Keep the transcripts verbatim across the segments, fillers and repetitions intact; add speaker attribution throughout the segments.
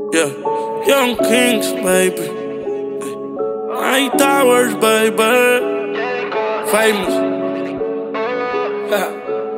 Speaker 1: Yeah, Young Kings, baby. Night Towers, baby. Famous. Yeah.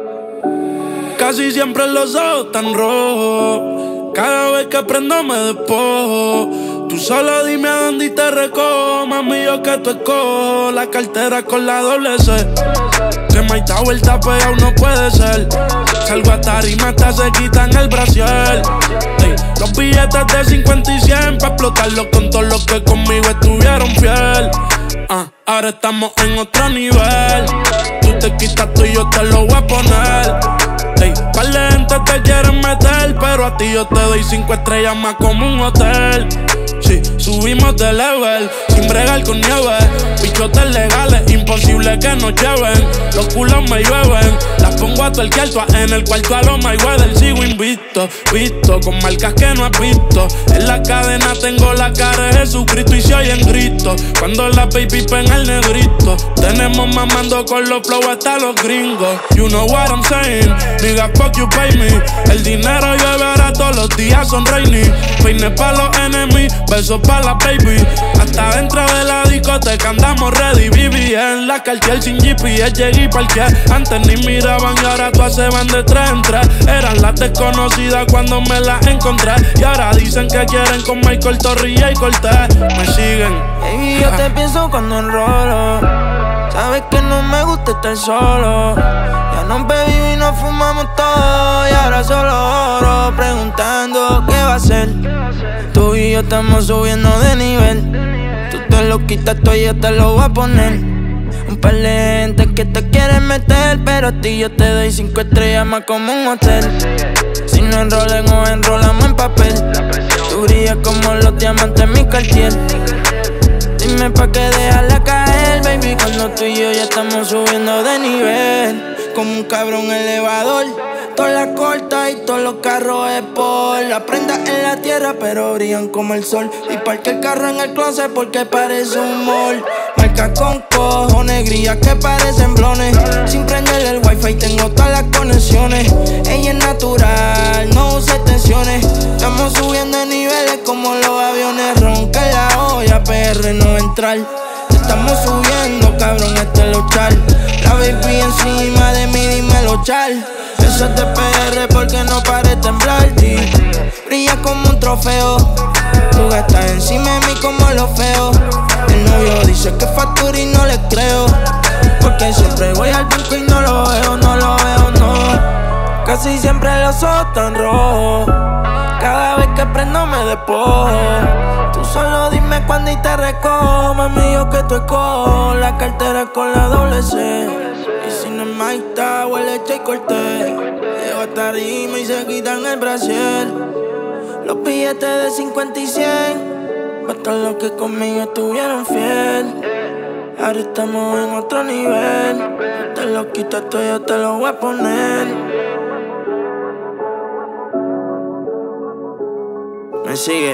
Speaker 1: Casi siempre los ojos tan rojos. Cada vez que prendo me despojo. Tú solo dime a dónde y te recojo. Mami, yo que tú escojo. La cartera con la doble C. Que My Tower está pegado no puede ser. Salgo a tarima hasta se quitan el brasier. Ey, los billetes de cincuenta y cien pa' explotarlos con todos los que conmigo estuvieron fiel. uh, Ahora estamos en otro nivel. Tú te quitas tú y yo te lo voy a poner. Ey, par de gente te quieren meter, pero a ti yo te doy cinco estrellas más como un hotel. Sí, subimos de level, sin bregar con nieve. Bichotes legales, imposible que nos lleven. Los culos me llueven, las pongo a tuerquear todas en el cuarto a los Mayweather. Sigo invicto, visto, con marcas que no has visto. En la cadena tengo la cara de Jesucristo y se oyen gritos cuando la baby pega el negrito. Tenemos mamando con los flow hasta los gringos. You know what I'm saying, nigga, fuck you, pay me. El dinero llueve ahora todos los días son rainy. Peine pa' los enemies, besos pa' la baby. Hasta dentro de la discoteca andamos ready. Viví en la Cartier sin G P S, llegué y parqué. Antes ni miraban y ahora todas se van de tres en tres. Eran las desconocidas cuando me las encontré. Y ahora dicen que quieren con Michael Torrilla y Cortés. Me siguen.
Speaker 2: Baby, yo te pienso cuando enrolo. Sabes que no me gusta estar solo. Ya nos bebimos y nos fumamos todo. Y ahora solo oro preguntando qué va a ser. Tú y yo estamos subiendo de nivel. Tú te lo quitas todo y yo te lo voy a poner. Un par de gente que te quieren meter, pero a ti yo te doy cinco estrellas más como un hotel. Si no enrolen o enrolamos en papel. Tú brillas como los diamantes en mi Cartier. Dime pa' que dejarla caer, baby, cuando tú y yo ya estamos subiendo de nivel. Como un cabrón elevador. Todas las cortas y todos los carros es por. La prenda en la tierra pero brillan como el sol. Y parque el carro en el closet porque parece un mall. Marca con cojones, grillas que parecen blones. Sin prender el wifi tengo todas las conexiones. Ella es natural, no usa extensiones. Estamos subiendo de niveles como los aviones. Ronca en la olla, P R no entrar. Estamos subiendo, cabrón, este es lo char. La baby encima de mí, dímelo char. Eso es de P R porque no pare de temblar. Brilla como un trofeo. Tú estás encima de mí como lo feo. El novio dice que factura y no le creo. Porque siempre voy al banco y no lo veo, no lo veo, no. Casi siempre los ojos tan rojos. Cada vez que prendo me despojo. Tú solo dime cuándo y te recojo. Mami, yo que tú escojo. La cartera con la doble C. Y si no es My Tower, leche y Cortés. Llego a tarima y se quitan el brasier. Los billetes de cincuenta y cien para todos los que conmigo estuvieron fiel. Ahora estamos en otro nivel. Te lo quitas todo, yo te lo voy a poner. Me sigue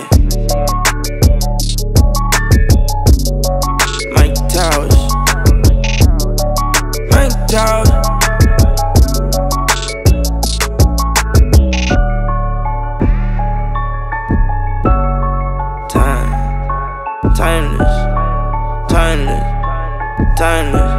Speaker 2: My Towers, My Towers. Time, timeless, timeless, timeless.